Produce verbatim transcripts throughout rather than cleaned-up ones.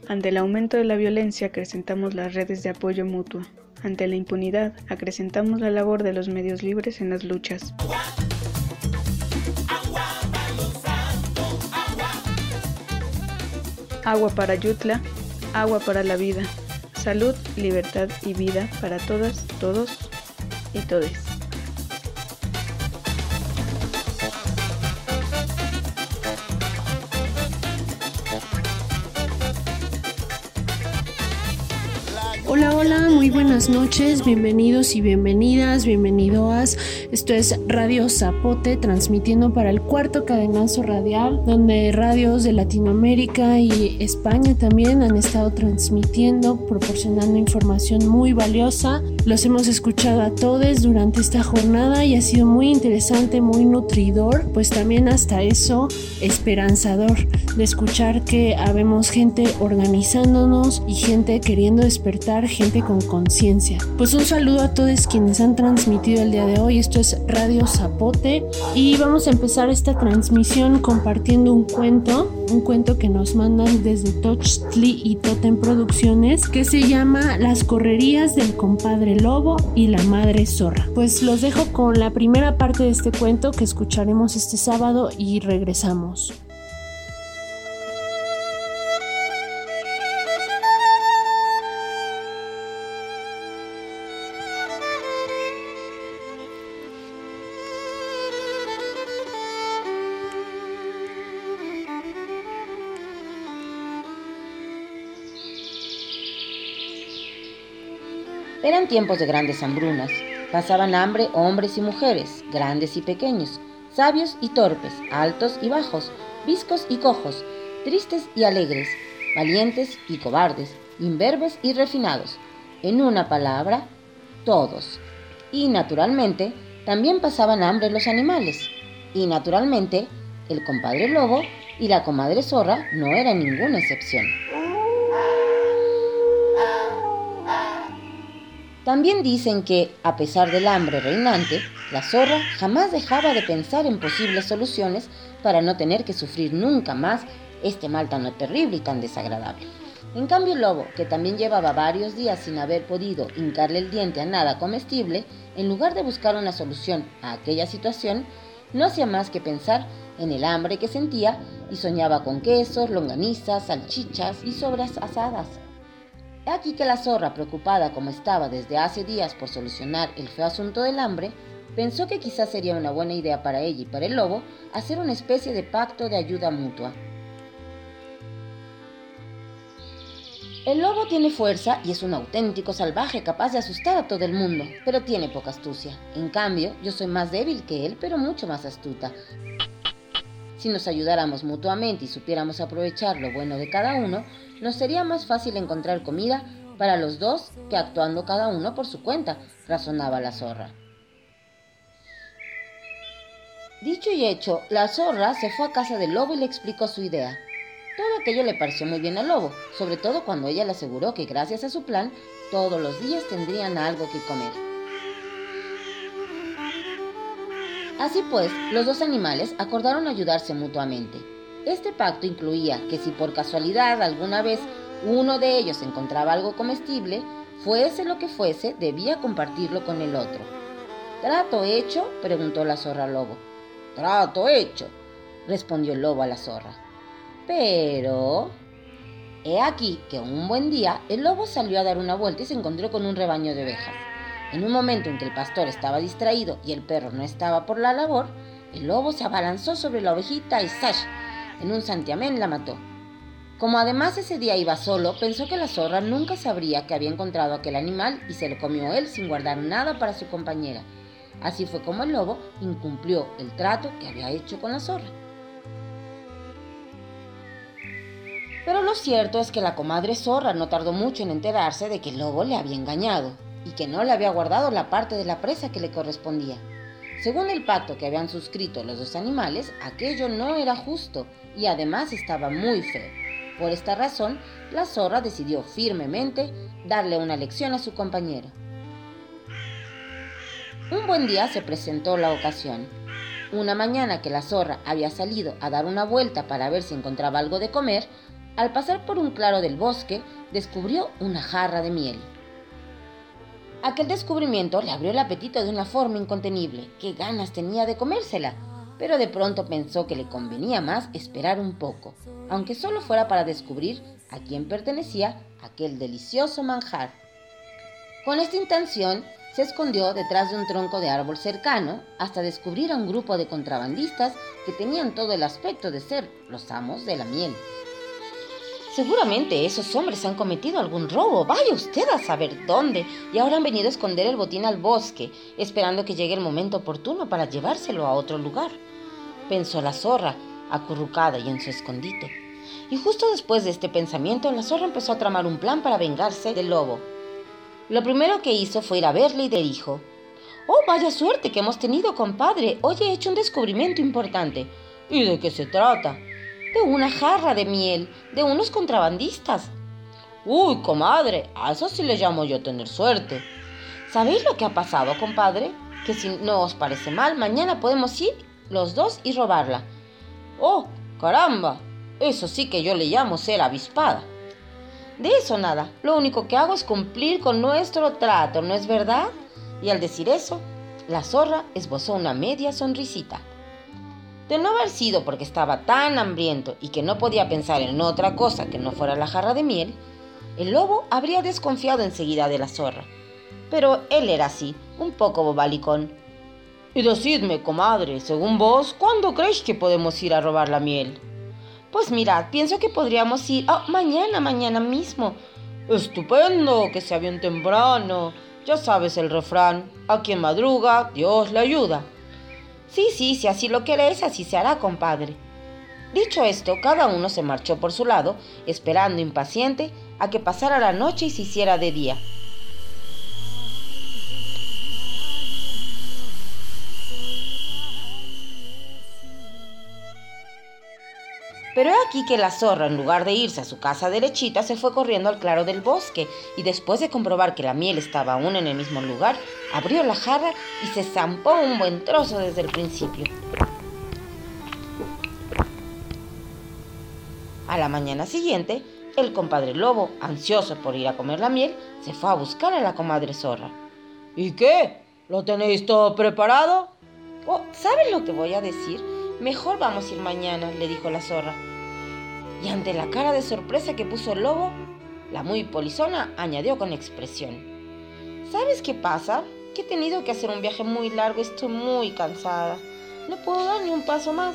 Ante el aumento de la violencia acrecentamos las redes de apoyo mutuo. Ante la impunidad acrecentamos la labor de los medios libres en las luchas. Agua para Yutla, agua para la vida. Salud, libertad y vida para todas, todos y todes. Hola, hola, muy buenas noches, bienvenidos y bienvenidas, bienvenidoas. Esto es Radio Zapote, transmitiendo para el cuarto cadenazo radial, donde radios de Latinoamérica y España también han estado transmitiendo, proporcionando información muy valiosa. Los hemos escuchado a todos durante esta jornada y ha sido muy interesante, muy nutridor, pues también hasta eso esperanzador de escuchar que habemos gente organizándonos y gente queriendo despertar, gente con conciencia. Pues un saludo a todos quienes han transmitido el día de hoy. Esto es Radio Zapote y vamos a empezar esta transmisión compartiendo un cuento, un cuento que nos mandan desde Tochtli y Totem Producciones, que se llama Las correrías del compadre lobo y la madre zorra. Pues los dejo con la primera parte de este cuento que escucharemos este sábado y regresamos. Eran tiempos de grandes hambrunas. Pasaban hambre hombres y mujeres, grandes y pequeños, sabios y torpes, altos y bajos, viscos y cojos, tristes y alegres, valientes y cobardes, imberbes y refinados. En una palabra, todos. Y naturalmente, también pasaban hambre los animales. Y naturalmente, el compadre lobo y la comadre zorra no eran ninguna excepción. También dicen que, a pesar del hambre reinante, la zorra jamás dejaba de pensar en posibles soluciones para no tener que sufrir nunca más este mal tan terrible y tan desagradable. En cambio el lobo, que también llevaba varios días sin haber podido hincarle el diente a nada comestible, en lugar de buscar una solución a aquella situación, no hacía más que pensar en el hambre que sentía y soñaba con quesos, longanizas, salchichas y sobras asadas. Aquí que la zorra, preocupada como estaba desde hace días por solucionar el feo asunto del hambre, pensó que quizás sería una buena idea para ella y para el lobo hacer una especie de pacto de ayuda mutua. El lobo tiene fuerza y es un auténtico salvaje capaz de asustar a todo el mundo, pero tiene poca astucia. En cambio, yo soy más débil que él, pero mucho más astuta. Si nos ayudáramos mutuamente y supiéramos aprovechar lo bueno de cada uno, nos sería más fácil encontrar comida para los dos que actuando cada uno por su cuenta, razonaba la zorra. Dicho y hecho, la zorra se fue a casa del lobo y le explicó su idea. Todo aquello le pareció muy bien al lobo, sobre todo cuando ella le aseguró que gracias a su plan, todos los días tendrían algo que comer. Así pues, los dos animales acordaron ayudarse mutuamente. Este pacto incluía que si por casualidad alguna vez uno de ellos encontraba algo comestible, fuese lo que fuese, debía compartirlo con el otro. ¿Trato hecho?, preguntó la zorra al lobo. «Trato hecho», respondió el lobo a la zorra. Pero... he aquí que un buen día el lobo salió a dar una vuelta y se encontró con un rebaño de ovejas. En un momento en que el pastor estaba distraído y el perro no estaba por la labor, el lobo se abalanzó sobre la ovejita y ¡zash!, en un santiamén la mató. Como además ese día iba solo, pensó que la zorra nunca sabría que había encontrado aquel animal y se lo comió él sin guardar nada para su compañera. Así fue como el lobo incumplió el trato que había hecho con la zorra. Pero lo cierto es que la comadre zorra no tardó mucho en enterarse de que el lobo le había engañado y que no le había guardado la parte de la presa que le correspondía. Según el pacto que habían suscrito los dos animales, aquello no era justo y además estaba muy feo. Por esta razón, la zorra decidió firmemente darle una lección a su compañero. Un buen día se presentó la ocasión. Una mañana que la zorra había salido a dar una vuelta para ver si encontraba algo de comer, Al pasar por un claro del bosque, descubrió una jarra de miel. Aquel descubrimiento le abrió el apetito de una forma incontenible. ¡Qué ganas tenía de comérsela! Pero de pronto pensó que le convenía más esperar un poco, aunque solo fuera para descubrir a quién pertenecía aquel delicioso manjar. Con esta intención, se escondió detrás de un tronco de árbol cercano hasta descubrir a un grupo de contrabandistas que tenían todo el aspecto de ser los amos de la miel. Seguramente esos hombres han cometido algún robo, vaya usted a saber dónde, y ahora han venido a esconder el botín al bosque, esperando que llegue el momento oportuno para llevárselo a otro lugar, pensó la zorra, acurrucada y en su escondite. Y justo después de este pensamiento, la zorra empezó a tramar un plan para vengarse del lobo. Lo primero que hizo fue ir a verle y le dijo: «Oh, vaya suerte que hemos tenido, compadre. Hoy he hecho un descubrimiento importante». «¿Y de qué se trata?» «De una jarra de miel, de unos contrabandistas». «Uy, comadre, a eso sí le llamo yo tener suerte». «¿Sabéis lo que ha pasado, compadre? Que si no os parece mal, mañana podemos ir los dos y robarla». «Oh, caramba, eso sí que yo le llamo ser avispada». «De eso nada, lo único que hago es cumplir con nuestro trato, ¿no es verdad?» Y al decir eso, la zorra esbozó una media sonrisita. De no haber sido porque estaba tan hambriento y que no podía pensar en otra cosa que no fuera la jarra de miel, el lobo habría desconfiado enseguida de la zorra. Pero él era así, un poco bobalicón. «Y decidme, comadre, según vos, ¿cuándo creéis que podemos ir a robar la miel?» «Pues mirad, pienso que podríamos ir oh, mañana, mañana mismo». «Estupendo, que sea bien temprano. Ya sabes el refrán, a quien madruga, Dios le ayuda». «Sí, sí, si así lo queréis, así se hará, compadre». Dicho esto, cada uno se marchó por su lado, esperando impaciente a que pasara la noche y se hiciera de día. Pero he aquí que la zorra, en lugar de irse a su casa derechita, se fue corriendo al claro del bosque y después de comprobar que la miel estaba aún en el mismo lugar, abrió la jarra y se zampó un buen trozo desde el principio. A la mañana siguiente, el compadre lobo, ansioso por ir a comer la miel, se fue a buscar a la comadre zorra. «¿Y qué? ¿Lo tenéis todo preparado?» «Oh, ¿sabes lo que voy a decir? Mejor vamos a ir mañana», le dijo la zorra. Y ante la cara de sorpresa que puso el lobo, la muy polizona añadió con expresión: «¿Sabes qué pasa? Que he tenido que hacer un viaje muy largo, estoy muy cansada. No puedo dar ni un paso más».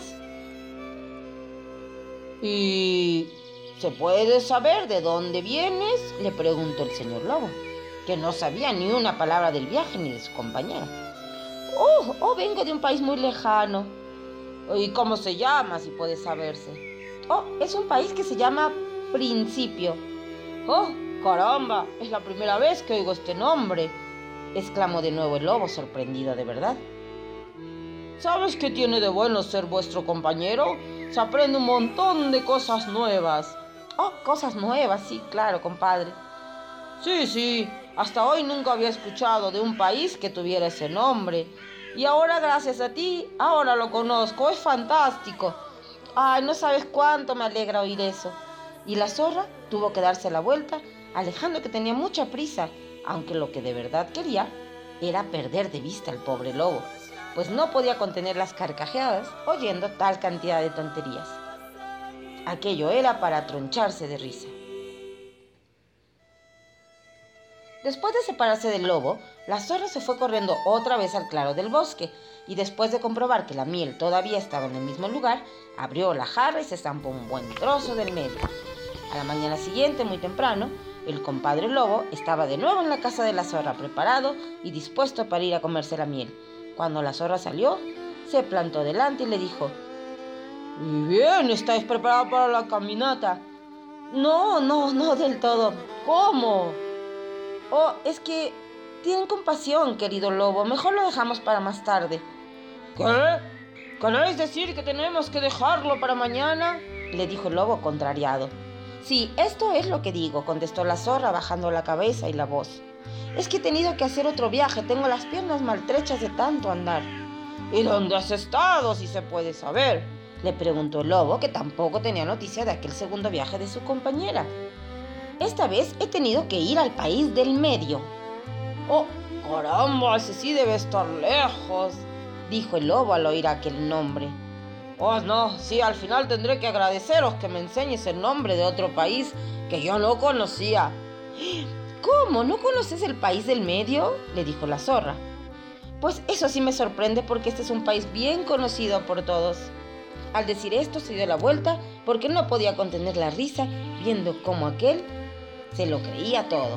«¿Y se puede saber de dónde vienes?», le preguntó el señor lobo, que no sabía ni una palabra del viaje ni de su compañera. «Oh, oh, vengo de un país muy lejano». «¿Y cómo se llama, si puede saberse?» «Oh, es un país que se llama Principio». «Oh, caramba, es la primera vez que oigo este nombre», exclamó de nuevo el lobo, sorprendido de verdad. «¿Sabes qué tiene de bueno ser vuestro compañero? Se aprende un montón de cosas nuevas». «Oh, cosas nuevas, sí, claro, compadre». «Sí, sí, hasta hoy nunca había escuchado de un país que tuviera ese nombre. Y ahora, gracias a ti, ahora lo conozco, es fantástico. Ay, no sabes cuánto me alegra oír eso». Y la zorra tuvo que darse la vuelta, alejando que tenía mucha prisa, aunque lo que de verdad quería era perder de vista al pobre lobo, pues no podía contener las carcajadas oyendo tal cantidad de tonterías. Aquello era para troncharse de risa. Después de separarse del lobo, la zorra se fue corriendo otra vez al claro del bosque y después de comprobar que la miel todavía estaba en el mismo lugar, abrió la jarra y se zampó un buen trozo del medio. A la mañana siguiente, muy temprano, el compadre lobo estaba de nuevo en la casa de la zorra, preparado y dispuesto para ir a comerse la miel. Cuando la zorra salió, se plantó delante y le dijo: «¿Y bien, estáis preparados para la caminata?» «No, no, no del todo». «¿Cómo?» «Oh, es que tienen compasión, querido lobo. Mejor lo dejamos para más tarde». «¿Qué? ¿Queréis decir que tenemos que dejarlo para mañana?», le dijo el lobo contrariado. «Sí, esto es lo que digo», contestó la zorra bajando la cabeza y la voz. «Es que he tenido que hacer otro viaje. Tengo las piernas maltrechas de tanto andar». «¿Y dónde has estado, si se puede saber?». Le preguntó el lobo, que tampoco tenía noticia de aquel segundo viaje de su compañera. Esta vez he tenido que ir al país del medio. Oh, caramba, ese sí debe estar lejos, dijo el lobo al oír aquel nombre. Oh, no, sí, al final tendré que agradeceros que me enseñes el nombre de otro país que yo no conocía. ¿Cómo? ¿No conoces el país del medio?, le dijo la zorra. Pues eso sí me sorprende porque este es un país bien conocido por todos. Al decir esto se dio la vuelta porque no podía contener la risa viendo cómo aquel se lo creía todo.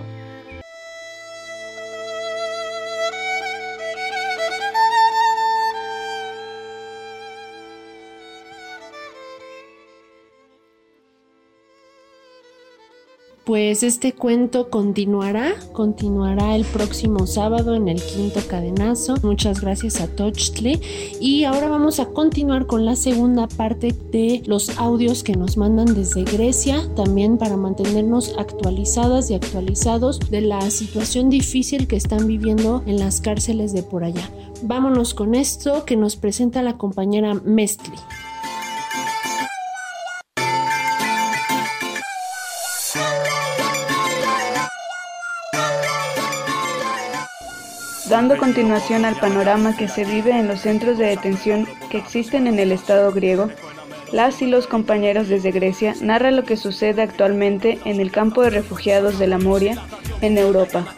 Pues este cuento continuará, continuará el próximo sábado en el quinto cadenazo. Muchas gracias a Tochtli. Y ahora vamos a continuar con la segunda parte de los audios que nos mandan desde Grecia, también para mantenernos actualizadas y actualizados de la situación difícil que están viviendo en las cárceles de por allá. Vámonos con esto que nos presenta la compañera Mestli. Dando continuación al panorama que se vive en los centros de detención que existen en el Estado griego, las y los compañeros desde Grecia narran lo que sucede actualmente en el campo de refugiados de la Moria, en Europa.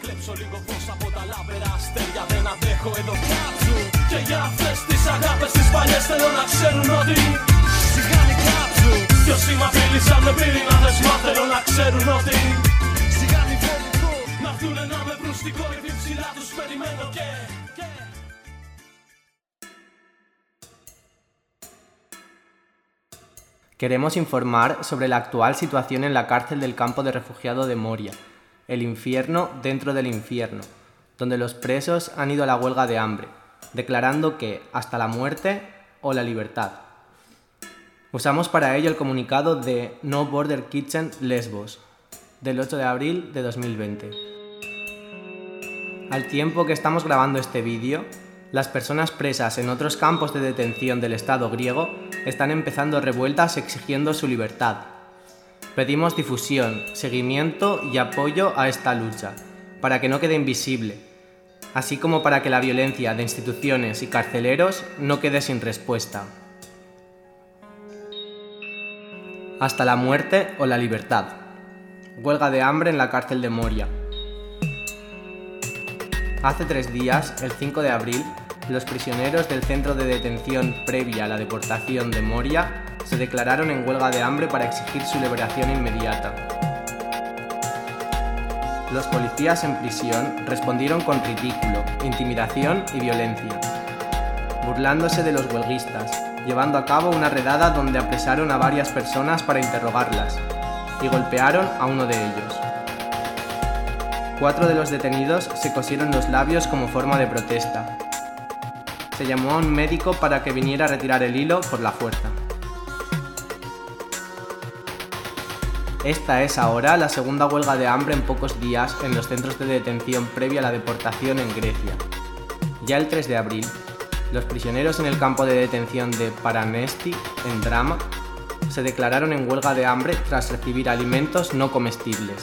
Queremos informar sobre la actual situación en la cárcel del campo de refugiados de Moria, el infierno dentro del infierno, donde los presos han ido a la huelga de hambre, declarando que hasta la muerte o la libertad. Usamos para ello el comunicado de No Border Kitchen Lesbos, del ocho de abril de dos mil veinte. Al tiempo que estamos grabando este vídeo, las personas presas en otros campos de detención del Estado griego están empezando revueltas exigiendo su libertad. Pedimos difusión, seguimiento y apoyo a esta lucha, para que no quede invisible, así como para que la violencia de instituciones y carceleros no quede sin respuesta. Hasta la muerte o la libertad. Huelga de hambre en la cárcel de Moria. Hace tres días, el cinco de abril, los prisioneros del centro de detención previa a la deportación de Moria se declararon en huelga de hambre para exigir su liberación inmediata. Los policías en prisión respondieron con ridículo, intimidación y violencia, burlándose de los huelguistas, llevando a cabo una redada donde apresaron a varias personas para interrogarlas y golpearon a uno de ellos. Cuatro de los detenidos se cosieron los labios como forma de protesta. Se llamó a un médico para que viniera a retirar el hilo por la fuerza. Esta es ahora la segunda huelga de hambre en pocos días en los centros de detención previa a la deportación en Grecia. Ya el tres de abril, los prisioneros en el campo de detención de Paranesti, en Drama, se declararon en huelga de hambre tras recibir alimentos no comestibles.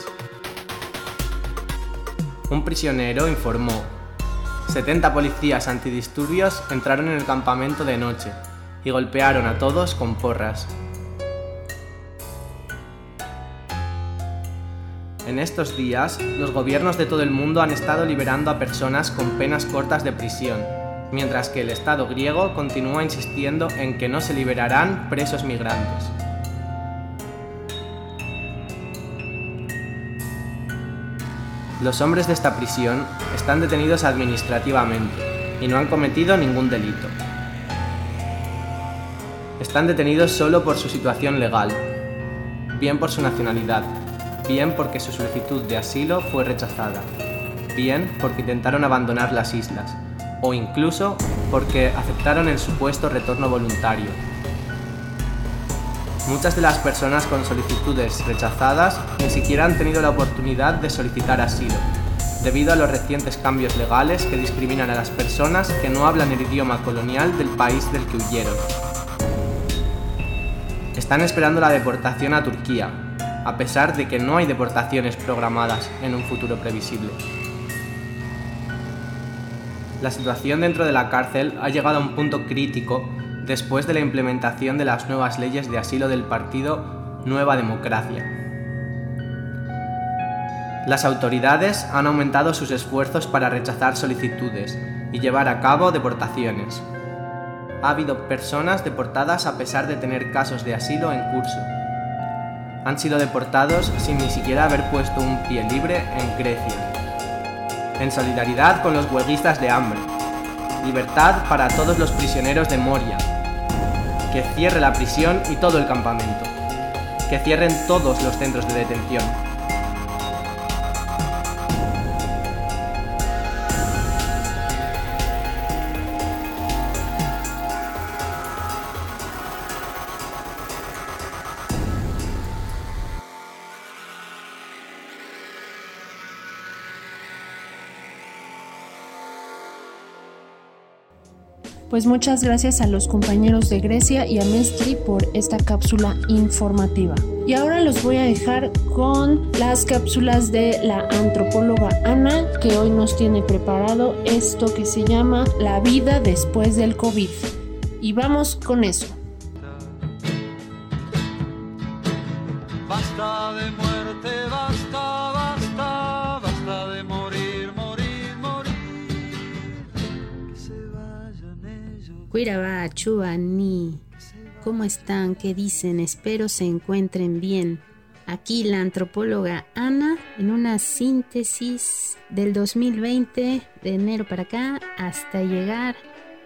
Un prisionero informó: setenta policías antidisturbios entraron en el campamento de noche y golpearon a todos con porras. En estos días, los gobiernos de todo el mundo han estado liberando a personas con penas cortas de prisión, mientras que el Estado griego continúa insistiendo en que no se liberarán presos migrantes. Los hombres de esta prisión están detenidos administrativamente y no han cometido ningún delito. Están detenidos solo por su situación legal, bien por su nacionalidad, bien porque su solicitud de asilo fue rechazada, bien porque intentaron abandonar las islas, o incluso porque aceptaron el supuesto retorno voluntario. Muchas de las personas con solicitudes rechazadas ni siquiera han tenido la oportunidad de solicitar asilo, debido a los recientes cambios legales que discriminan a las personas que no hablan el idioma colonial del país del que huyeron. están esperando la deportación a Turquía, a pesar de que no hay deportaciones programadas en un futuro previsible. La situación dentro de la cárcel ha llegado a un punto crítico después de la implementación de las nuevas leyes de asilo del partido Nueva Democracia. Las autoridades han aumentado sus esfuerzos para rechazar solicitudes y llevar a cabo deportaciones. Ha habido personas deportadas a pesar de tener casos de asilo en curso. Han sido deportados sin ni siquiera haber puesto un pie libre en Grecia. En solidaridad con los huelguistas de hambre. Libertad para todos los prisioneros de Moria. Que cierre la prisión y todo el campamento. Que cierren todos los centros de detención. Pues muchas gracias a los compañeros de Grecia y a Mestri por esta cápsula informativa. Y ahora los voy a dejar con las cápsulas de la antropóloga Ana, que hoy nos tiene preparado esto que se llama La vida después del COVID. Y vamos con eso. Basta de muerte, basta, basta, basta de morir, morir, morir. Que se vayan ellos. Cuiraba, Chuani. ¿Cómo están? ¿Qué dicen? Espero se encuentren bien. Aquí la antropóloga Ana en una síntesis del dos mil veinte, de enero para acá, hasta llegar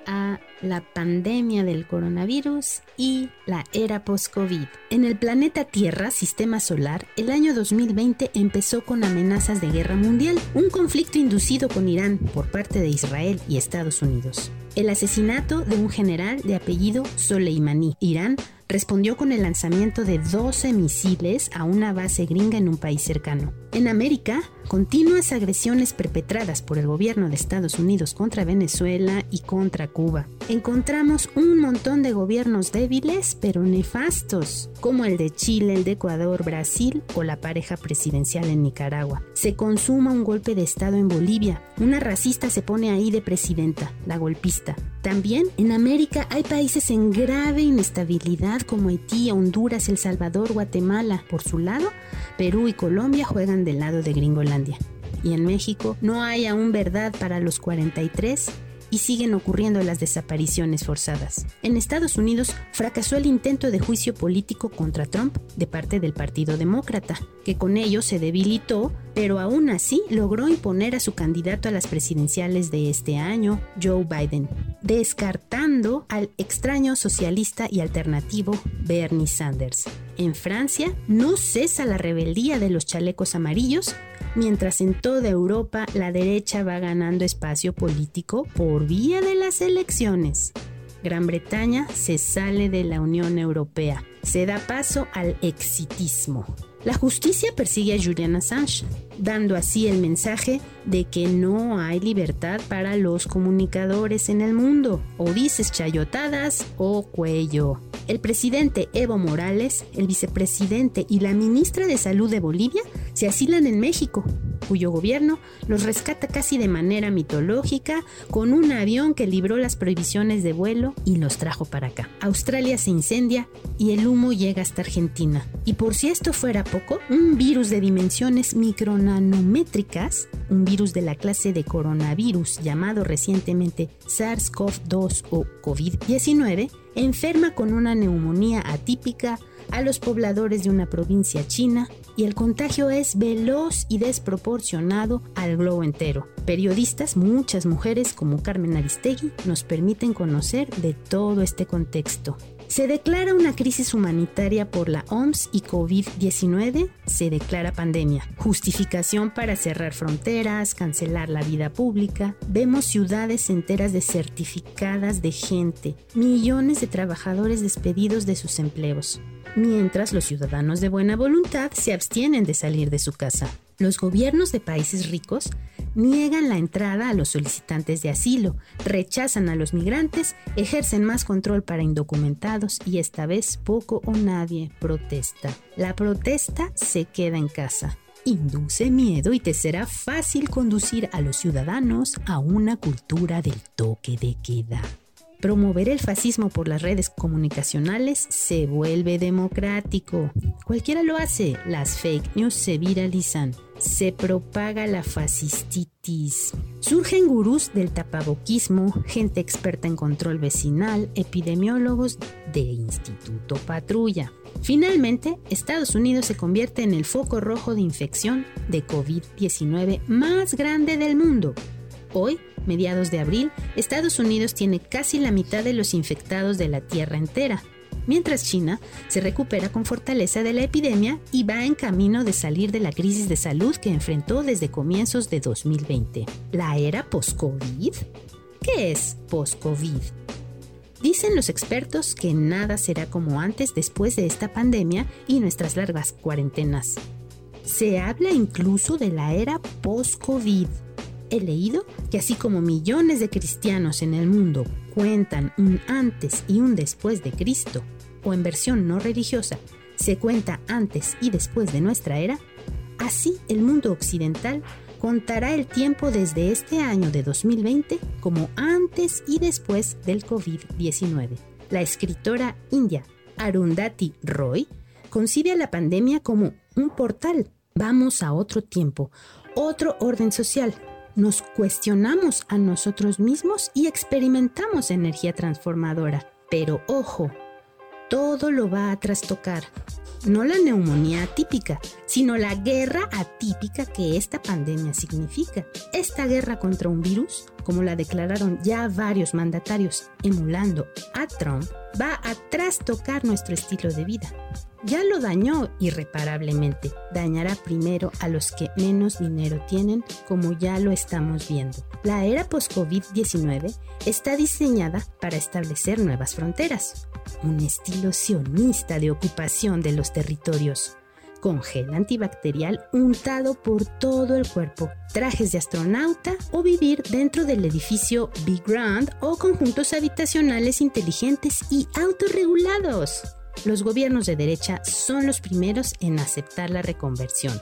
a la pandemia del coronavirus y la era post-COVID. En el planeta Tierra, sistema solar, el año dos mil veinte empezó con amenazas de guerra mundial, un conflicto inducido con Irán por parte de Israel y Estados Unidos. El asesinato de un general de apellido Soleimani. Irán respondió con el lanzamiento de doce misiles a una base gringa en un país cercano. En América, continuas agresiones perpetradas por el gobierno de Estados Unidos contra Venezuela y contra Cuba. Encontramos un montón de gobiernos débiles pero nefastos, como el de Chile, el de Ecuador, Brasil o la pareja presidencial en Nicaragua. Se consuma un golpe de estado en Bolivia. Una racista se pone ahí de presidenta, la golpista. También en América hay países en grave inestabilidad como Haití, Honduras, El Salvador, Guatemala. Por su lado, Perú y Colombia juegan del lado de Gringolandia. Y en México no hay aún verdad para los cuarenta y tres y siguen ocurriendo las desapariciones forzadas. En Estados Unidos fracasó el intento de juicio político contra Trump de parte del Partido Demócrata, que con ello se debilitó, pero aún así logró imponer a su candidato a las presidenciales de este año, Joe Biden, descartando al extraño socialista y alternativo Bernie Sanders. En Francia no cesa la rebeldía de los chalecos amarillos, mientras en toda Europa la derecha va ganando espacio político por vía de las elecciones. Gran Bretaña se sale de la Unión Europea, se da paso al exitismo. La justicia persigue a Julian Assange, dando así el mensaje de que no hay libertad para los comunicadores en el mundo. O dices chayotadas o cuello. El presidente Evo Morales, el vicepresidente y la ministra de Salud de Bolivia se asilan en México, cuyo gobierno los rescata casi de manera mitológica con un avión que libró las prohibiciones de vuelo y los trajo para acá. Australia se incendia y el humo llega hasta Argentina. Y por si esto fuera poco, un virus de dimensiones micronanométricas, un virus de la clase de coronavirus llamado recientemente SARS-CoV dos o COVID diecinueve, enferma con una neumonía atípica a los pobladores de una provincia china y el contagio es veloz y desproporcionado al globo entero. Periodistas, muchas mujeres como Carmen Aristegui, nos permiten conocer de todo este contexto. Se declara una crisis humanitaria por la O M S y COVID diecinueve se declara pandemia. Justificación para cerrar fronteras, cancelar la vida pública. Vemos ciudades enteras desertificadas de gente, millones de trabajadores despedidos de sus empleos, mientras los ciudadanos de buena voluntad se abstienen de salir de su casa. Los gobiernos de países ricos niegan la entrada a los solicitantes de asilo, rechazan a los migrantes, ejercen más control para indocumentados y esta vez poco o nadie protesta. La protesta se queda en casa. Induce miedo y te será fácil conducir a los ciudadanos a una cultura del toque de queda. Promover el fascismo por las redes comunicacionales se vuelve democrático. Cualquiera lo hace. Las fake news se viralizan. Se propaga la fascistitis. Surgen gurús del tapaboquismo, gente experta en control vecinal, epidemiólogos de Instituto Patrulla. Finalmente, Estados Unidos se convierte en el foco rojo de infección de covid diecinueve más grande del mundo. Hoy, mediados de abril, Estados Unidos tiene casi la mitad de los infectados de la Tierra entera, mientras China se recupera con fortaleza de la epidemia y va en camino de salir de la crisis de salud que enfrentó desde comienzos de dos mil veinte. ¿La era post-COVID? ¿Qué es post-COVID? Dicen los expertos que nada será como antes después de esta pandemia y nuestras largas cuarentenas. Se habla incluso de la era post-COVID. He leído que así como millones de cristianos en el mundo cuentan un antes y un después de Cristo, o en versión no religiosa, se cuenta antes y después de nuestra era, así el mundo occidental contará el tiempo desde este año de dos mil veinte como antes y después del covid diecinueve. La escritora india Arundhati Roy concibe a la pandemia como un portal. Vamos a otro tiempo, otro orden social. Nos cuestionamos a nosotros mismos y experimentamos energía transformadora. Pero ojo, todo lo va a trastocar. No la neumonía atípica, sino la guerra atípica que esta pandemia significa. Esta guerra contra un virus, como la declararon ya varios mandatarios emulando a Trump, va a trastocar nuestro estilo de vida. Ya lo dañó irreparablemente. Dañará primero a los que menos dinero tienen, como ya lo estamos viendo. La era post-covid diecinueve está diseñada para establecer nuevas fronteras. Un estilo sionista de ocupación de los territorios. Con gel antibacterial untado por todo el cuerpo, trajes de astronauta o vivir dentro del edificio Big Grand o conjuntos habitacionales inteligentes y autorregulados. Los gobiernos de derecha son los primeros en aceptar la reconversión.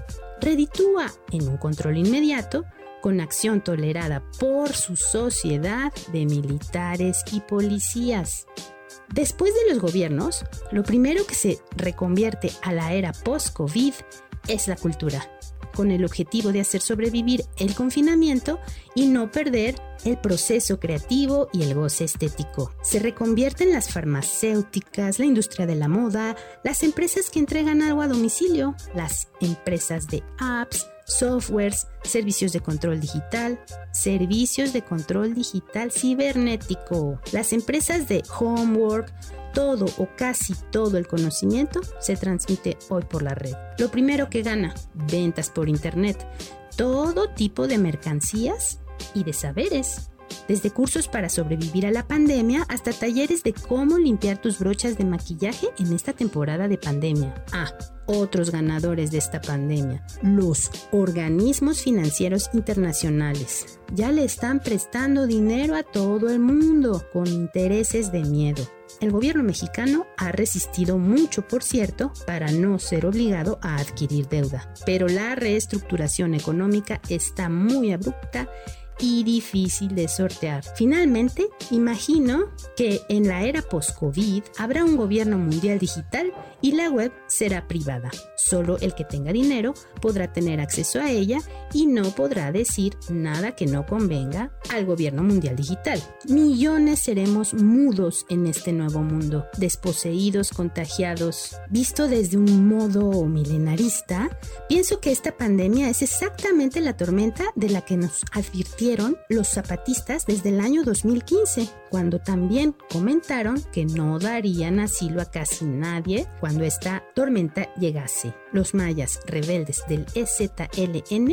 Reditúa en un control inmediato, con acción tolerada por su sociedad de militares y policías. Después de los gobiernos, lo primero que se reconvierte a la era post-COVID es la cultura, con el objetivo de hacer sobrevivir el confinamiento y no perder el proceso creativo y el goce estético. Se reconvierten las farmacéuticas, la industria de la moda, las empresas que entregan algo a domicilio, las empresas de apps, softwares, servicios de control digital, servicios de control digital cibernético, las empresas de homework. Todo o casi todo el conocimiento se transmite hoy por la red. Lo primero que gana, ventas por internet, todo tipo de mercancías y de saberes. Desde cursos para sobrevivir a la pandemia hasta talleres de cómo limpiar tus brochas de maquillaje en esta temporada de pandemia. Ah, otros ganadores de esta pandemia, los organismos financieros internacionales. Ya le están prestando dinero a todo el mundo con intereses de miedo. El gobierno mexicano ha resistido mucho, por cierto, para no ser obligado a adquirir deuda. Pero la reestructuración económica está muy abrupta y difícil de sortear. Finalmente, imagino que en la era post-COVID habrá un gobierno mundial digital y la web será privada. Solo el que tenga dinero podrá tener acceso a ella y no podrá decir nada que no convenga al gobierno mundial digital. Millones seremos mudos en este nuevo mundo, desposeídos, contagiados. Visto desde un modo milenarista, pienso que esta pandemia es exactamente la tormenta de la que nos advirtieron los zapatistas desde el año dos mil quince, cuando también comentaron que no darían asilo a casi nadie cuando esta tormenta llegase. Los mayas rebeldes del E Z L N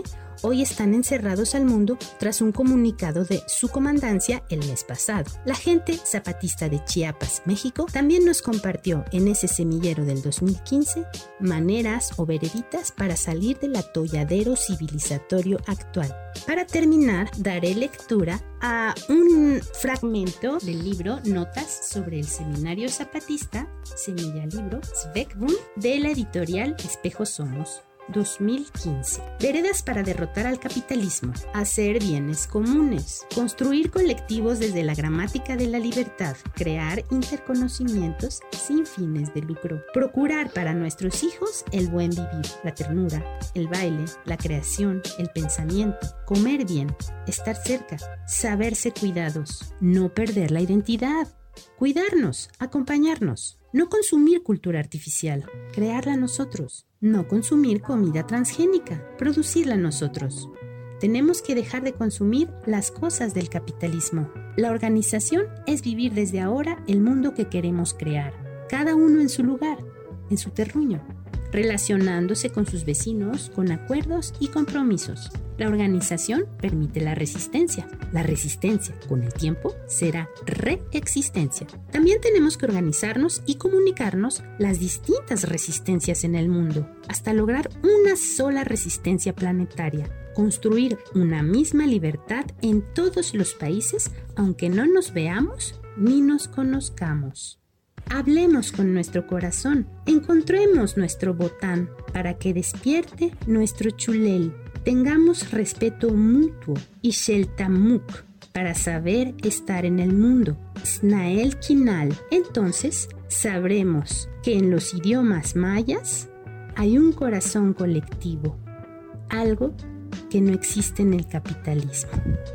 hoy están encerrados al mundo tras un comunicado de su comandancia el mes pasado. La gente zapatista de Chiapas, México, también nos compartió en ese semillero del dos mil quince maneras o vereditas para salir del atolladero civilizatorio actual. Para terminar, daré lectura a un fragmento del libro Notas sobre el Seminario Zapatista, Semilla Libro, Svekbun, de la editorial Espejo Somos, dos mil quince. Veredas para derrotar al capitalismo, hacer bienes comunes, construir colectivos desde la gramática de la libertad, crear interconocimientos sin fines de lucro, procurar para nuestros hijos el buen vivir, la ternura, el baile, la creación, el pensamiento, comer bien, estar cerca, saberse cuidados, no perder la identidad, cuidarnos, acompañarnos, no consumir cultura artificial, crearla nosotros, no consumir comida transgénica, producirla nosotros. Tenemos que dejar de consumir las cosas del capitalismo. La organización es vivir desde ahora el mundo que queremos crear, cada uno en su lugar, en su terruño, relacionándose con sus vecinos con acuerdos y compromisos. La organización permite la resistencia. La resistencia, con el tiempo, será reexistencia. También tenemos que organizarnos y comunicarnos las distintas resistencias en el mundo, hasta lograr una sola resistencia planetaria. Construir una misma libertad en todos los países, aunque no nos veamos ni nos conozcamos. Hablemos con nuestro corazón, encontremos nuestro botán para que despierte nuestro chulel. Tengamos respeto mutuo y sheltamuk para saber estar en el mundo. Snael Kinal. Entonces sabremos que en los idiomas mayas hay un corazón colectivo, algo que no existe en el capitalismo.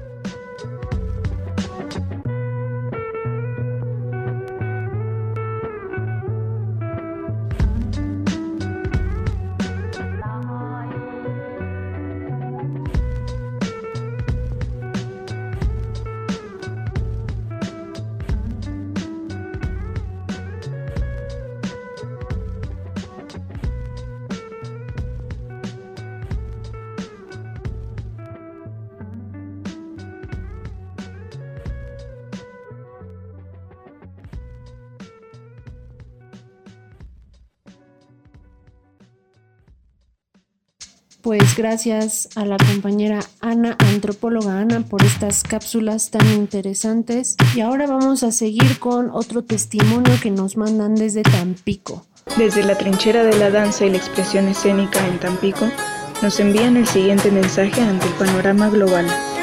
Pues gracias a la compañera Ana, antropóloga Ana, por estas cápsulas tan interesantes. Y ahora vamos a seguir con otro testimonio que nos mandan desde Tampico. Desde la trinchera de la danza y la expresión escénica en Tampico, nos envían el siguiente mensaje ante el panorama global.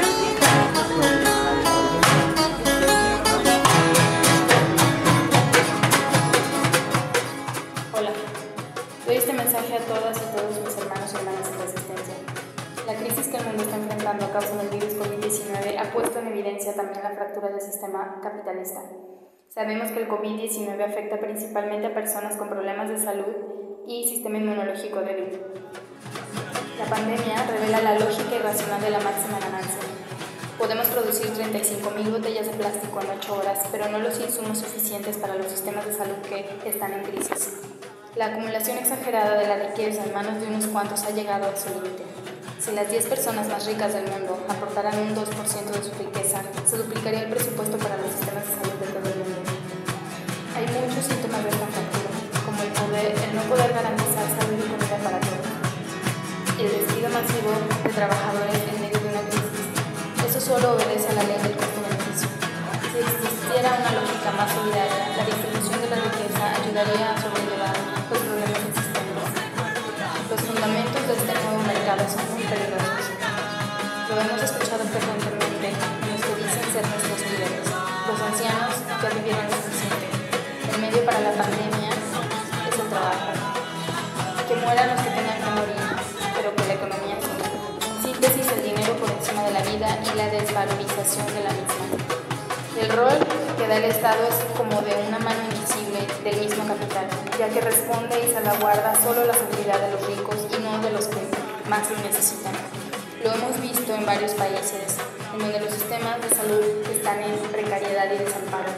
Hola, doy este mensaje a todas y todos mis hermanos y hermanas en resistencia. La crisis que el mundo está enfrentando a causa del virus covid diecinueve ha puesto en evidencia también la fractura del sistema capitalista. Sabemos que el covid diecinueve afecta principalmente a personas con problemas de salud y sistema inmunológico débil. La pandemia revela la lógica irracional de la máxima ganancia. Podemos producir treinta y cinco mil botellas de plástico en ocho horas, pero no los insumos suficientes para los sistemas de salud que están en crisis. La acumulación exagerada de la riqueza en manos de unos cuantos ha llegado a su límite. Si las diez personas más ricas del mundo aportaran un dos por ciento de su riqueza, se duplicaría el presupuesto para los sistemas de salud de todo el mundo. Hay muchos síntomas de esta fractura, como el, poder, el no poder garantizar salud y comida para todos, el despido masivo de trabajadores en medio de una crisis. Eso solo obedece a la ley del costo-beneficio. Si existiera una lógica más solidaria, la distribución de la riqueza ayudaría a sobrellevar los problemas existentes. Los fundamentos de este nuevo mercado son muy peligrosos. Lo hemos escuchado frecuentemente en los que dicen ser nuestros líderes. Los ancianos ya vivieron lo suficiente. El medio para la pandemia es el trabajo. Que mueran los que tengan que morir, pero que la economía siga. En síntesis, el dinero por encima de la vida y la desvalorización de la misma. El rol que da el Estado es como de una mano invisible del mismo capital, ya que responde y salvaguarda solo la seguridad de los ricos y no de los que más lo necesitan. Lo hemos visto en varios países, en donde los sistemas de salud están en precariedad y desamparo.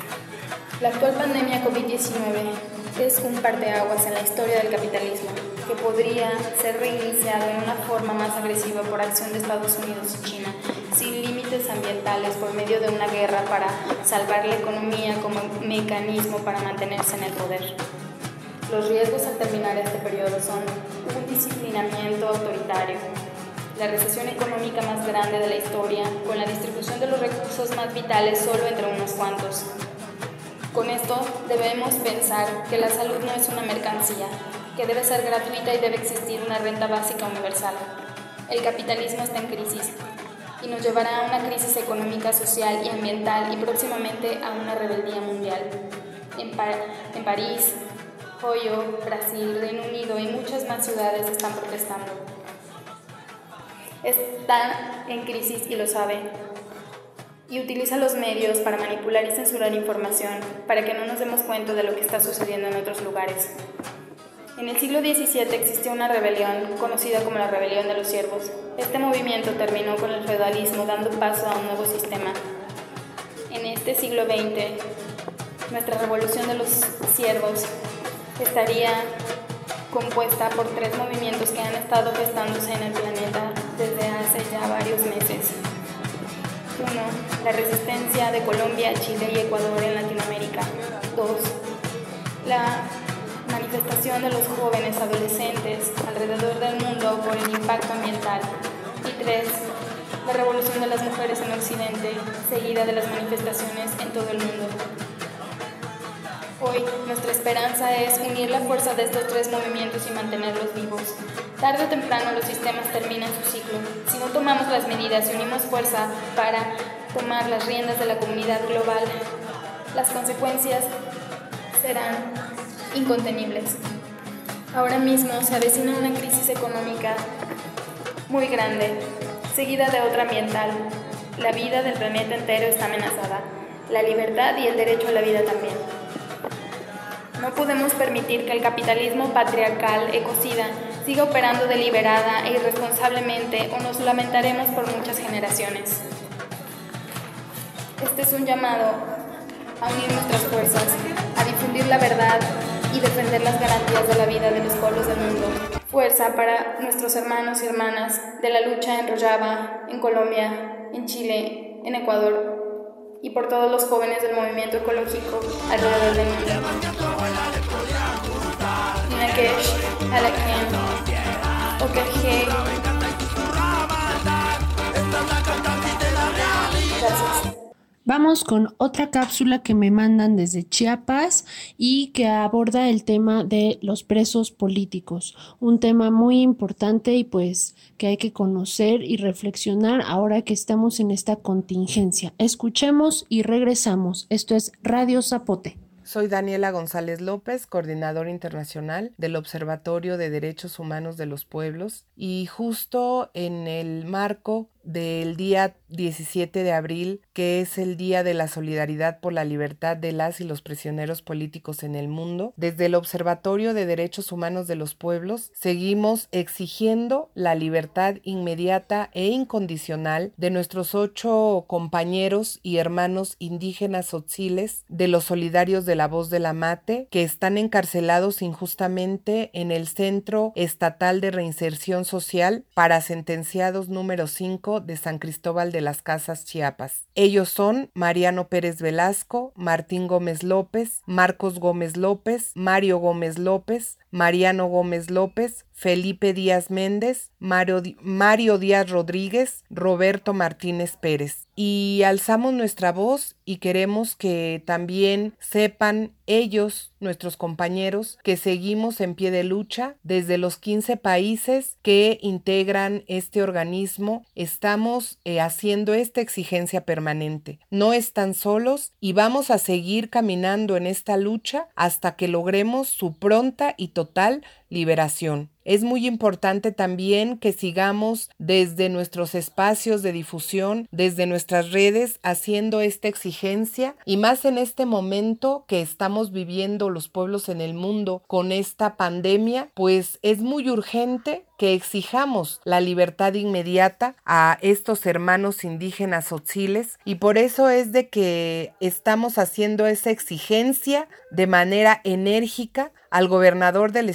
La actual pandemia covid diecinueve es un parteaguas en la historia del capitalismo, que podría ser reiniciado en una forma más agresiva por acción de Estados Unidos y China, sin límites ambientales, por medio de una guerra para salvar la economía como mecanismo para mantenerse en el poder. Los riesgos al terminar este periodo son un disciplinamiento autoritario, la recesión económica más grande de la historia, con la distribución de los recursos más vitales solo entre unos cuantos. Con esto debemos pensar que la salud no es una mercancía, que debe ser gratuita y debe existir una renta básica universal. El capitalismo está en crisis y nos llevará a una crisis económica, social y ambiental y próximamente a una rebeldía mundial. En, pa- en París, Ohio, Brasil, Reino Unido y muchas más ciudades están protestando. Está en crisis y lo sabe, y utiliza los medios para manipular y censurar información para que no nos demos cuenta de lo que está sucediendo en otros lugares. En el siglo diecisiete existió una rebelión conocida como la Rebelión de los Siervos. Este movimiento terminó con el feudalismo, dando paso a un nuevo sistema. En este siglo veinte, nuestra revolución de los siervos estaría compuesta por tres movimientos que han estado gestándose en el planeta desde hace ya varios meses. Uno, la resistencia de Colombia, Chile y Ecuador en Latinoamérica. Dos, la manifestación de los jóvenes adolescentes alrededor del mundo por el impacto ambiental. Y tres, la revolución de las mujeres en Occidente, seguida de las manifestaciones en todo el mundo. Hoy, nuestra esperanza es unir la fuerza de estos tres movimientos y mantenerlos vivos. Tarde o temprano los sistemas terminan su ciclo. Si no tomamos las medidas y unimos fuerza para tomar las riendas de la comunidad global, las consecuencias serán incontenibles. Ahora mismo se avecina una crisis económica muy grande, seguida de otra ambiental. La vida del planeta entero está amenazada, la libertad y el derecho a la vida también. No podemos permitir que el capitalismo patriarcal ecocida siga operando deliberada e irresponsablemente o nos lamentaremos por muchas generaciones. Este es un llamado a unir nuestras fuerzas, a difundir la verdad y defender las garantías de la vida de los pueblos del mundo. Fuerza para nuestros hermanos y hermanas de la lucha en Rojava, en Colombia, en Chile, en Ecuador, y por todos los jóvenes del movimiento ecológico alrededor del mundo. Ninakesh, Alaken, Okerje. Gracias. Vamos con otra cápsula que me mandan desde Chiapas y que aborda el tema de los presos políticos, un tema muy importante y pues que hay que conocer y reflexionar ahora que estamos en esta contingencia. Escuchemos y regresamos. Esto es Radio Zapote. Soy Daniela González López, coordinadora internacional del Observatorio de Derechos Humanos de los Pueblos, y justo en el marco del día diecisiete de abril, que es el Día de la Solidaridad por la Libertad de las y los Prisioneros Políticos en el Mundo, desde el Observatorio de Derechos Humanos de los Pueblos seguimos exigiendo la libertad inmediata e incondicional de nuestros ocho compañeros y hermanos indígenas tzotziles, de los solidarios de la Voz de la Mate, que están encarcelados injustamente en el Centro Estatal de Reinserción Social para Sentenciados número cinco de San Cristóbal de las Casas, Chiapas. Ellos son Mariano Pérez Velasco, Martín Gómez López, Marcos Gómez López, Mario Gómez López, Mariano Gómez López, Felipe Díaz Méndez, Mario, Mario Díaz Rodríguez, Roberto Martínez Pérez. Y alzamos nuestra voz y queremos que también sepan ellos, nuestros compañeros, que seguimos en pie de lucha desde los quince países que integran este organismo. Estamos eh, haciendo esta exigencia permanente. No están solos y vamos a seguir caminando en esta lucha hasta que logremos su pronta y total liberación. Es muy importante también que sigamos desde nuestros espacios de difusión, desde nuestras redes, haciendo esta exigencia, y más en este momento que estamos viviendo los pueblos en el mundo con esta pandemia, pues es muy urgente que exijamos la libertad inmediata a estos hermanos indígenas tzotziles, y por eso es de que estamos haciendo esa exigencia de manera enérgica al gobernador del estado de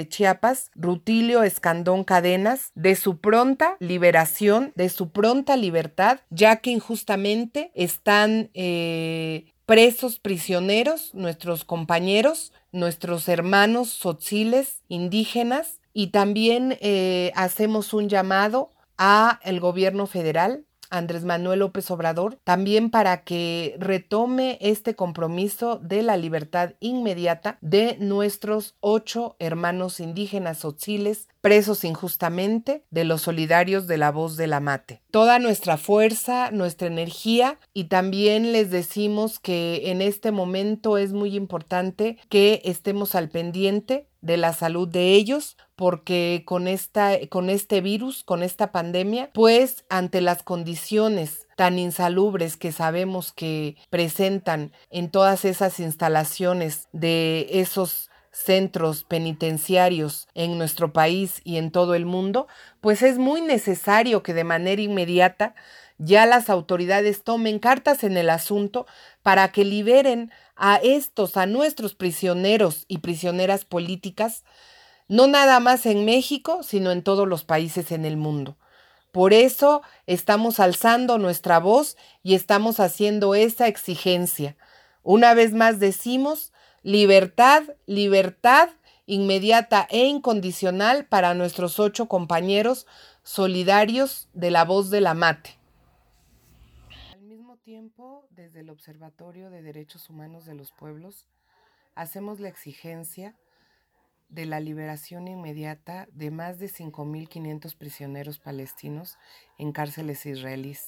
de Chiapas, Rutilio Escandón Cadenas, de su pronta liberación, de su pronta libertad, ya que injustamente están eh, presos, prisioneros, nuestros compañeros, nuestros hermanos tzotziles indígenas, y también eh, hacemos un llamado a el gobierno federal, Andrés Manuel López Obrador, también para que retome este compromiso de la libertad inmediata de nuestros ocho hermanos indígenas tzotziles presos injustamente, de los solidarios de la Voz de la Mate. Toda nuestra fuerza, nuestra energía, y también les decimos que en este momento es muy importante que estemos al pendiente de la salud de ellos, porque con esta, con este virus, con esta pandemia, pues ante las condiciones tan insalubres que sabemos que presentan en todas esas instalaciones de esos centros penitenciarios en nuestro país y en todo el mundo, pues es muy necesario que de manera inmediata ya las autoridades tomen cartas en el asunto para que liberen a estos, a nuestros prisioneros y prisioneras políticas, no nada más en México, sino en todos los países en el mundo. Por eso estamos alzando nuestra voz y estamos haciendo esa exigencia. Una vez más decimos, libertad, libertad inmediata e incondicional para nuestros ocho compañeros solidarios de la Voz de la Mate. Al mismo tiempo, desde el Observatorio de Derechos Humanos de los Pueblos, hacemos la exigencia de la liberación inmediata de más de cinco mil quinientos prisioneros palestinos en cárceles israelíes.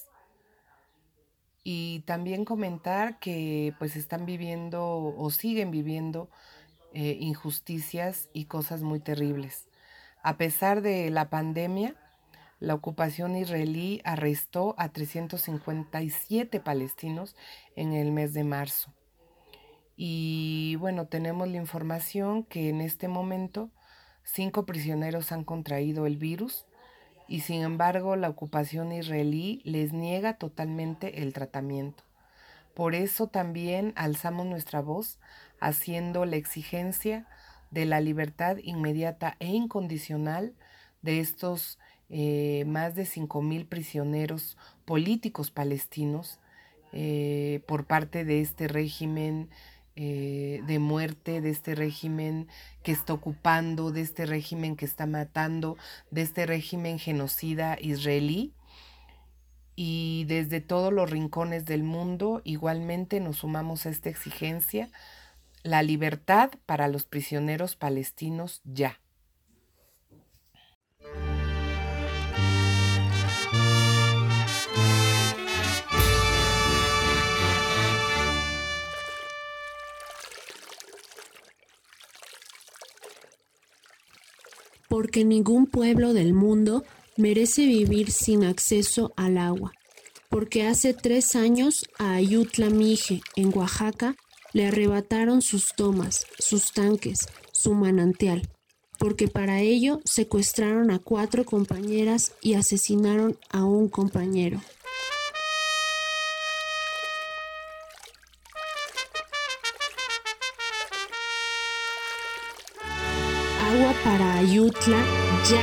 Y también comentar que pues están viviendo o siguen viviendo eh, injusticias y cosas muy terribles. A pesar de la pandemia, la ocupación israelí arrestó a trescientos cincuenta y siete palestinos en el mes de marzo. Y bueno, tenemos la información que en este momento cinco prisioneros han contraído el virus, y sin embargo la ocupación israelí les niega totalmente el tratamiento. Por eso también alzamos nuestra voz haciendo la exigencia de la libertad inmediata e incondicional de estos eh, más de cinco mil prisioneros políticos palestinos eh, por parte de este régimen Eh, de muerte, de este régimen que está ocupando, de este régimen que está matando, de este régimen genocida israelí. Y desde todos los rincones del mundo igualmente nos sumamos a esta exigencia, la libertad para los prisioneros palestinos ya. Porque ningún pueblo del mundo merece vivir sin acceso al agua. Porque hace tres años a Ayutla Mije, en Oaxaca, le arrebataron sus tomas, sus tanques, su manantial. Porque para ello secuestraron a cuatro compañeras y asesinaron a un compañero. Agua para Ayutla, ya.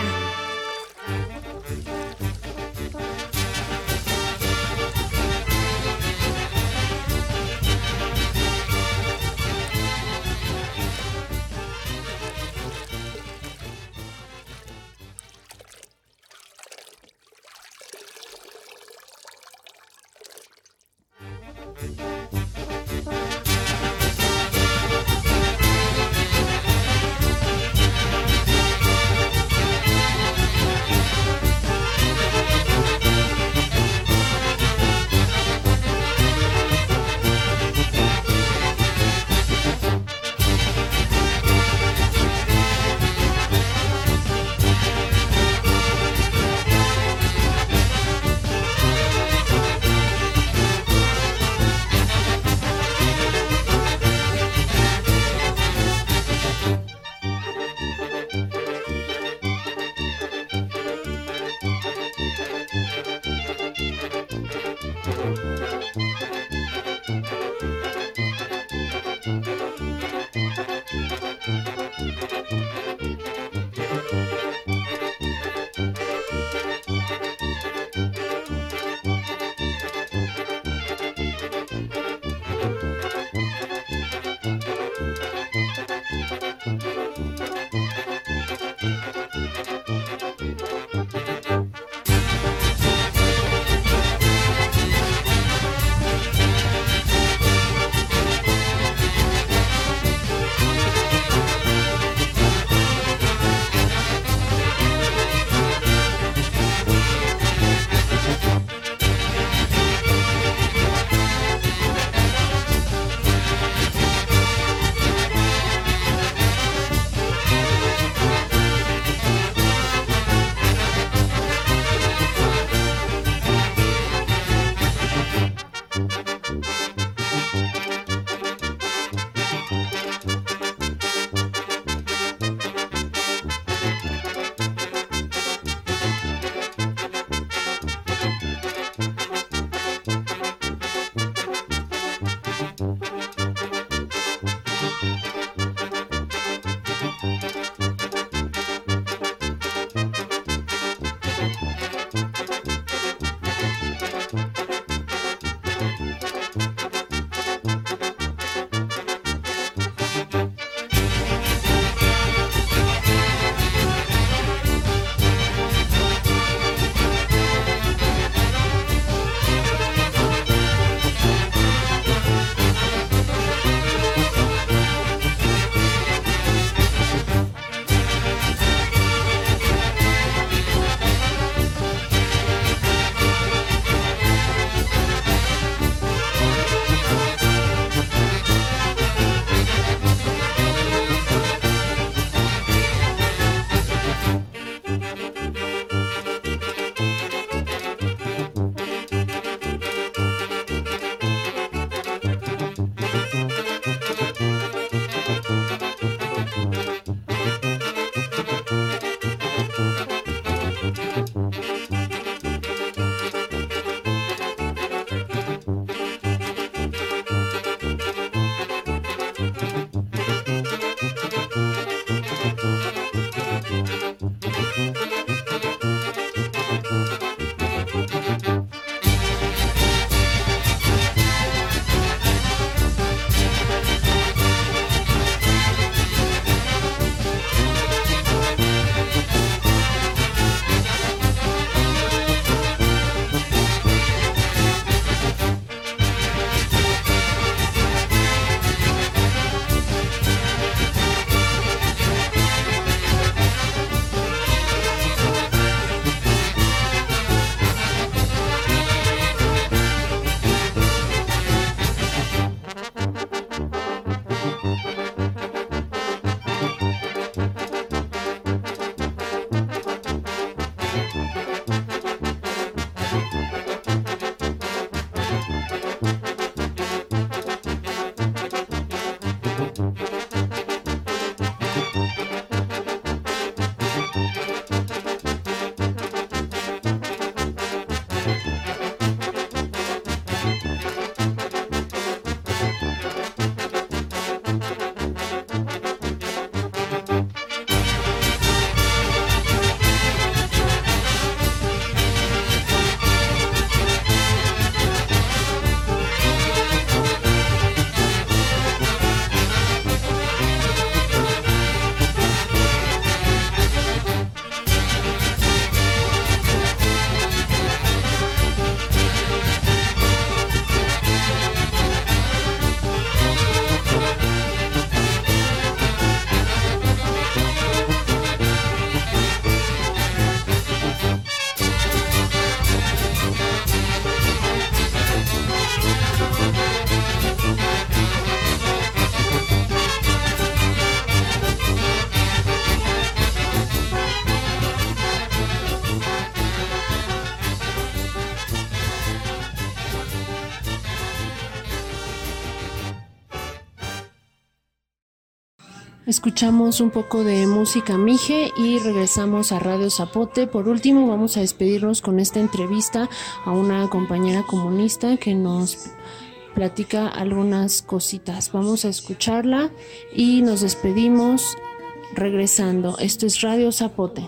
Escuchamos un poco de música mije y regresamos a Radio Zapote. Por último, vamos a despedirnos con esta entrevista a una compañera comunista que nos platica algunas cositas. Vamos a escucharla y nos despedimos regresando. Esto es Radio Zapote.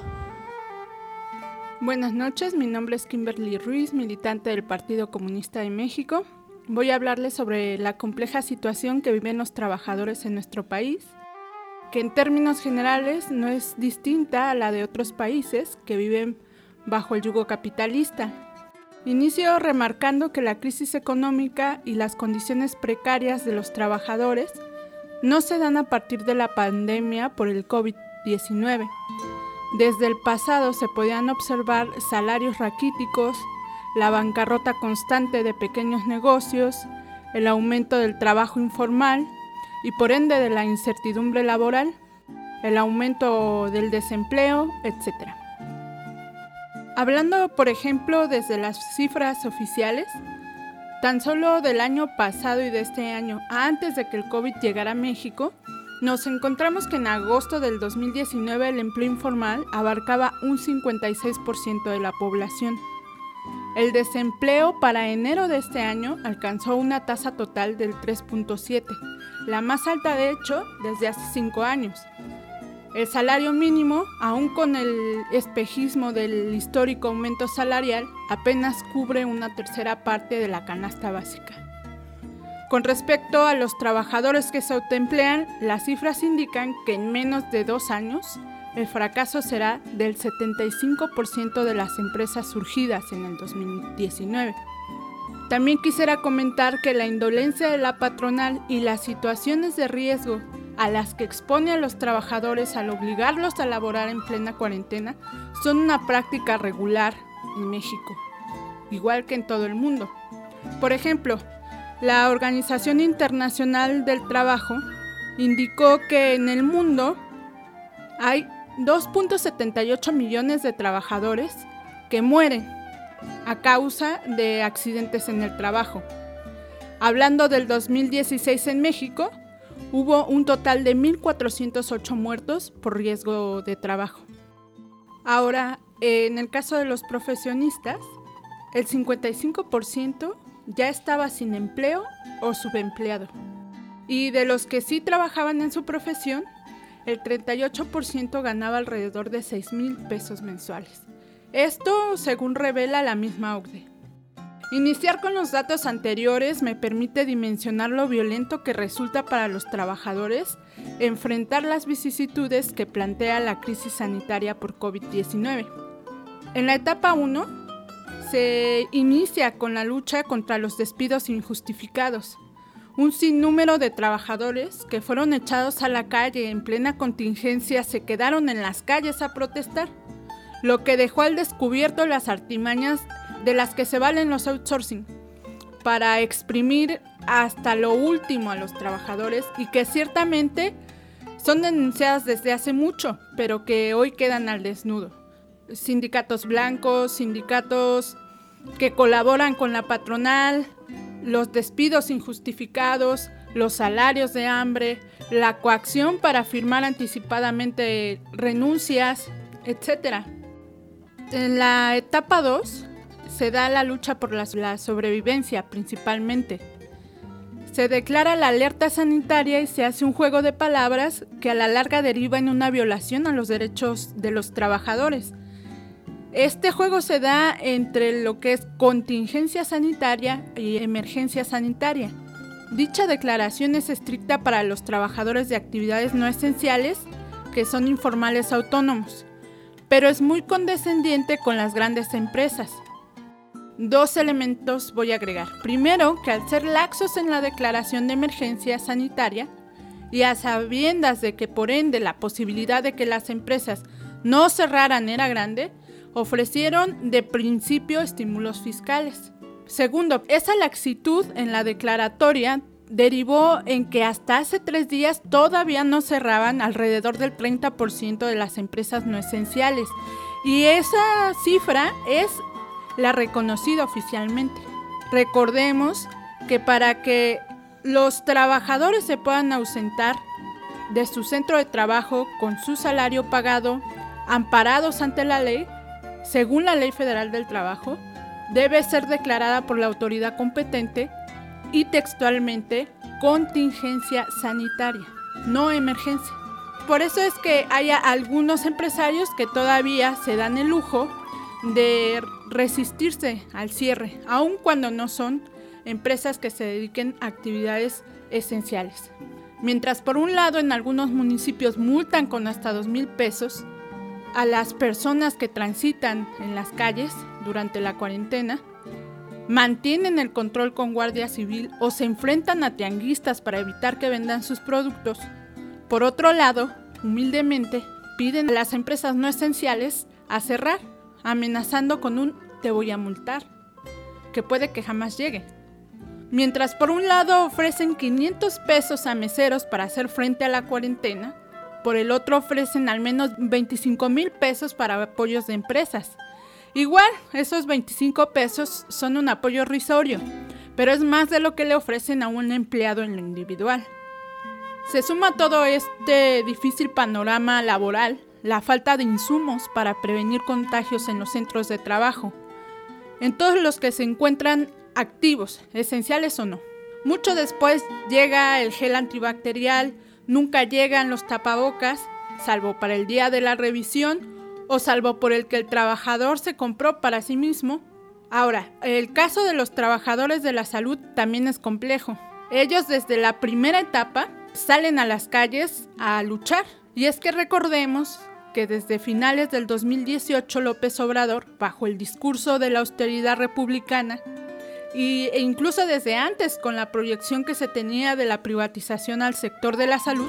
Buenas noches, mi nombre es Kimberly Ruiz, militante del Partido Comunista de México. Voy a hablarles sobre la compleja situación que viven los trabajadores en nuestro país, que en términos generales no es distinta a la de otros países que viven bajo el yugo capitalista. Inicio remarcando que la crisis económica y las condiciones precarias de los trabajadores no se dan a partir de la pandemia por el covid diecinueve. Desde el pasado se podían observar salarios raquíticos, la bancarrota constante de pequeños negocios, el aumento del trabajo informal y por ende de la incertidumbre laboral, el aumento del desempleo, etcétera. Hablando, por ejemplo, desde las cifras oficiales, tan solo del año pasado y de este año, antes de que el COVID llegara a México, nos encontramos que en agosto del dos mil diecinueve el empleo informal abarcaba un cincuenta y seis por ciento de la población. El desempleo para enero de este año alcanzó una tasa total del tres punto siete, la más alta de hecho desde hace cinco años. El salario mínimo, aún con el espejismo del histórico aumento salarial, apenas cubre una tercera parte de la canasta básica. Con respecto a los trabajadores que se autoemplean, las cifras indican que en menos de dos años el fracaso será del setenta y cinco por ciento de las empresas surgidas en el dos mil diecinueve. También quisiera comentar que la indolencia de la patronal y las situaciones de riesgo a las que expone a los trabajadores al obligarlos a laborar en plena cuarentena son una práctica regular en México, igual que en todo el mundo. Por ejemplo, la Organización Internacional del Trabajo indicó que en el mundo hay dos punto setenta y ocho millones de trabajadores que mueren a causa de accidentes en el trabajo. Hablando del dos mil dieciséis en México, hubo un total de mil cuatrocientos ocho muertos por riesgo de trabajo. Ahora, en el caso de los profesionistas, el cincuenta y cinco por ciento ya estaba sin empleo o subempleado. Y de los que sí trabajaban en su profesión, el treinta y ocho por ciento ganaba alrededor de seis mil pesos mensuales. Esto según revela la misma O C D E. Iniciar con los datos anteriores me permite dimensionar lo violento que resulta para los trabajadores enfrentar las vicisitudes que plantea la crisis sanitaria por covid diecinueve. En la etapa uno se inicia con la lucha contra los despidos injustificados. Un sinnúmero de trabajadores que fueron echados a la calle en plena contingencia se quedaron en las calles a protestar, lo que dejó al descubierto las artimañas de las que se valen los outsourcing para exprimir hasta lo último a los trabajadores y que ciertamente son denunciadas desde hace mucho, pero que hoy quedan al desnudo. Sindicatos blancos, sindicatos que colaboran con la patronal, los despidos injustificados, los salarios de hambre, la coacción para firmar anticipadamente renuncias, etcétera. En la etapa dos se da la lucha por la, la sobrevivencia principalmente. Se declara la alerta sanitaria y se hace un juego de palabras que a la larga deriva en una violación a los derechos de los trabajadores. Este juego se da entre lo que es contingencia sanitaria y emergencia sanitaria. Dicha declaración es estricta para los trabajadores de actividades no esenciales, que son informales autónomos, pero es muy condescendiente con las grandes empresas. Dos elementos voy a agregar. Primero, que al ser laxos en la declaración de emergencia sanitaria y a sabiendas de que por ende la posibilidad de que las empresas no cerraran era grande, ofrecieron de principio estímulos fiscales. Segundo, esa laxitud en la declaratoria derivó en que hasta hace tres días todavía no cerraban alrededor del treinta por ciento de las empresas no esenciales. Y esa cifra es la reconocida oficialmente. Recordemos que para que los trabajadores se puedan ausentar de su centro de trabajo con su salario pagado, amparados ante la ley, según la Ley Federal del Trabajo, debe ser declarada por la autoridad competente y textualmente contingencia sanitaria, no emergencia. Por eso es que hay algunos empresarios que todavía se dan el lujo de resistirse al cierre, aun cuando no son empresas que se dediquen a actividades esenciales. Mientras por un lado en algunos municipios multan con hasta dos mil pesos a las personas que transitan en las calles durante la cuarentena, mantienen el control con guardia civil o se enfrentan a tianguistas para evitar que vendan sus productos. Por otro lado, humildemente piden a las empresas no esenciales a cerrar, amenazando con un "te voy a multar", que puede que jamás llegue. Mientras por un lado ofrecen quinientos pesos a meseros para hacer frente a la cuarentena, por el otro ofrecen al menos veinticinco mil pesos para apoyos de empresas. Igual, esos veinticinco pesos son un apoyo irrisorio, pero es más de lo que le ofrecen a un empleado en lo individual. Se suma a todo este difícil panorama laboral la falta de insumos para prevenir contagios en los centros de trabajo, en todos los que se encuentran activos, esenciales o no. Mucho después llega el gel antibacterial, nunca llegan los tapabocas, salvo para el día de la revisión o salvo por el que el trabajador se compró para sí mismo. Ahora, el caso de los trabajadores de la salud también es complejo. Ellos desde la primera etapa salen a las calles a luchar. Y es que recordemos que desde finales del dos mil dieciocho López Obrador, bajo el discurso de la austeridad republicana, y, e incluso desde antes con la proyección que se tenía de la privatización al sector de la salud,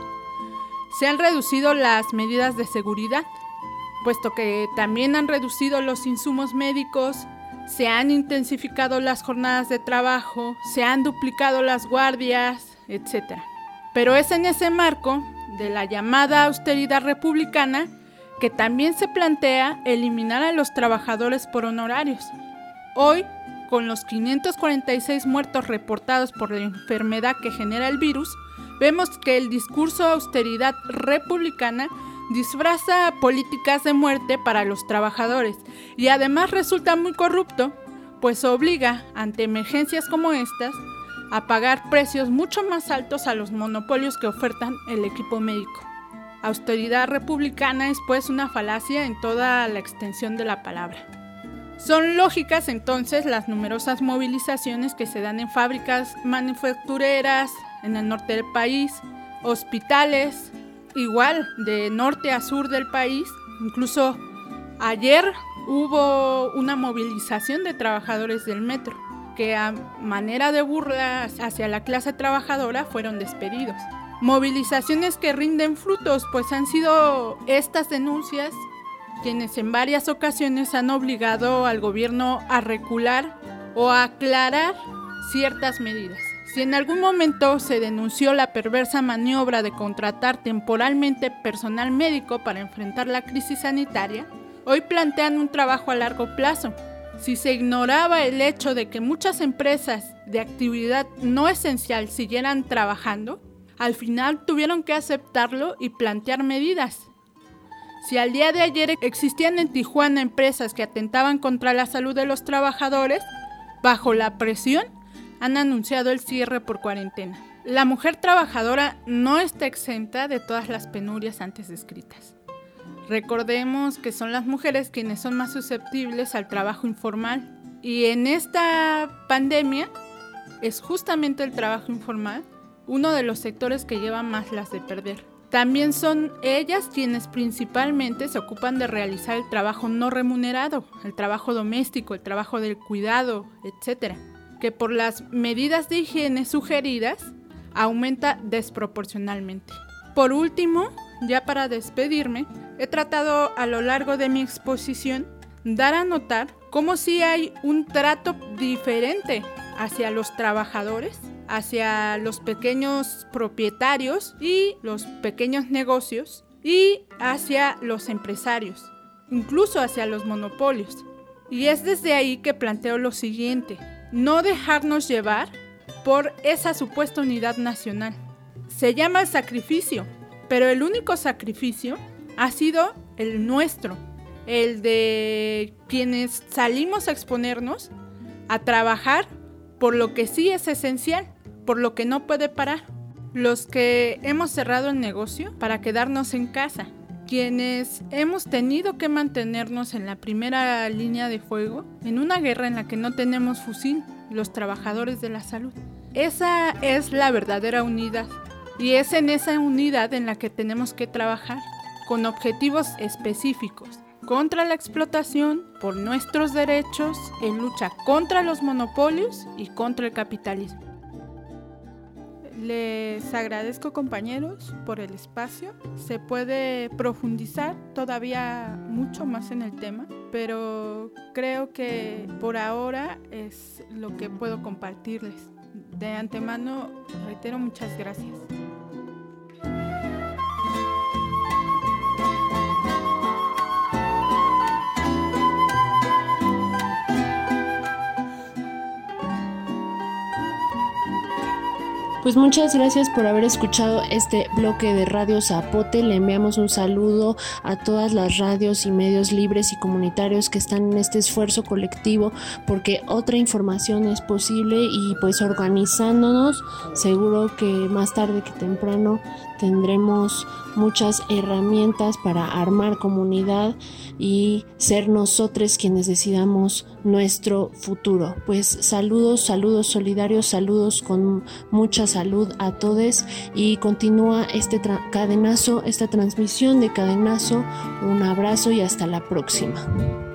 se han reducido las medidas de seguridad, puesto que también han reducido los insumos médicos, se han intensificado las jornadas de trabajo, se han duplicado las guardias, etcétera. Pero es en ese marco de la llamada austeridad republicana que también se plantea eliminar a los trabajadores por honorarios. Hoy, con los quinientos cuarenta y seis muertos reportados por la enfermedad que genera el virus, vemos que el discurso austeridad republicana disfraza políticas de muerte para los trabajadores y además resulta muy corrupto, pues obliga, ante emergencias como estas, a pagar precios mucho más altos a los monopolios que ofertan el equipo médico. Austeridad republicana es pues una falacia en toda la extensión de la palabra. Son lógicas entonces las numerosas movilizaciones que se dan en fábricas manufactureras en el norte del país, hospitales, igual de norte a sur del país. Incluso ayer hubo una movilización de trabajadores del metro que a manera de burla hacia la clase trabajadora fueron despedidos. Movilizaciones que rinden frutos, pues han sido estas denuncias quienes en varias ocasiones han obligado al gobierno a recular o a aclarar ciertas medidas. Si en algún momento se denunció la perversa maniobra de contratar temporalmente personal médico para enfrentar la crisis sanitaria, hoy plantean un trabajo a largo plazo. Si se ignoraba el hecho de que muchas empresas de actividad no esencial siguieran trabajando, al final tuvieron que aceptarlo y plantear medidas. Si al día de ayer existían en Tijuana empresas que atentaban contra la salud de los trabajadores, bajo la presión han anunciado el cierre por cuarentena. La mujer trabajadora no está exenta de todas las penurias antes descritas. Recordemos que son las mujeres quienes son más susceptibles al trabajo informal. Y en esta pandemia es justamente el trabajo informal uno de los sectores que lleva más las de perder. También son ellas quienes principalmente se ocupan de realizar el trabajo no remunerado, el trabajo doméstico, el trabajo del cuidado, etcétera, que por las medidas de higiene sugeridas aumenta desproporcionalmente. Por último, ya para despedirme, he tratado a lo largo de mi exposición dar a notar cómo sí hay un trato diferente hacia los trabajadores, hacia los pequeños propietarios y los pequeños negocios y hacia los empresarios, incluso hacia los monopolios. Y es desde ahí que planteo lo siguiente: no dejarnos llevar por esa supuesta unidad nacional. Se llama sacrificio, pero el único sacrificio ha sido el nuestro, el de quienes salimos a exponernos, a trabajar por lo que sí es esencial, por lo que no puede parar. Los que hemos cerrado el negocio para quedarnos en casa, quienes hemos tenido que mantenernos en la primera línea de fuego, en una guerra en la que no tenemos fusil, los trabajadores de la salud. Esa es la verdadera unidad, y es en esa unidad en la que tenemos que trabajar, con objetivos específicos, contra la explotación, por nuestros derechos, en lucha contra los monopolios y contra el capitalismo. Les agradezco, compañeros, por el espacio. Se puede profundizar todavía mucho más en el tema, pero creo que por ahora es lo que puedo compartirles. De antemano, reitero, muchas gracias. Pues muchas gracias por haber escuchado este bloque de Radio Zapote. Le enviamos un saludo a todas las radios y medios libres y comunitarios que están en este esfuerzo colectivo, porque otra información es posible, y pues organizándonos, seguro que más tarde que temprano tendremos muchas herramientas para armar comunidad y ser nosotros quienes decidamos nuestro futuro. Pues saludos, saludos solidarios, saludos con mucha salud a todos, y continúa este tra- cadenazo, esta transmisión de Cadenazo. Un abrazo y hasta la próxima.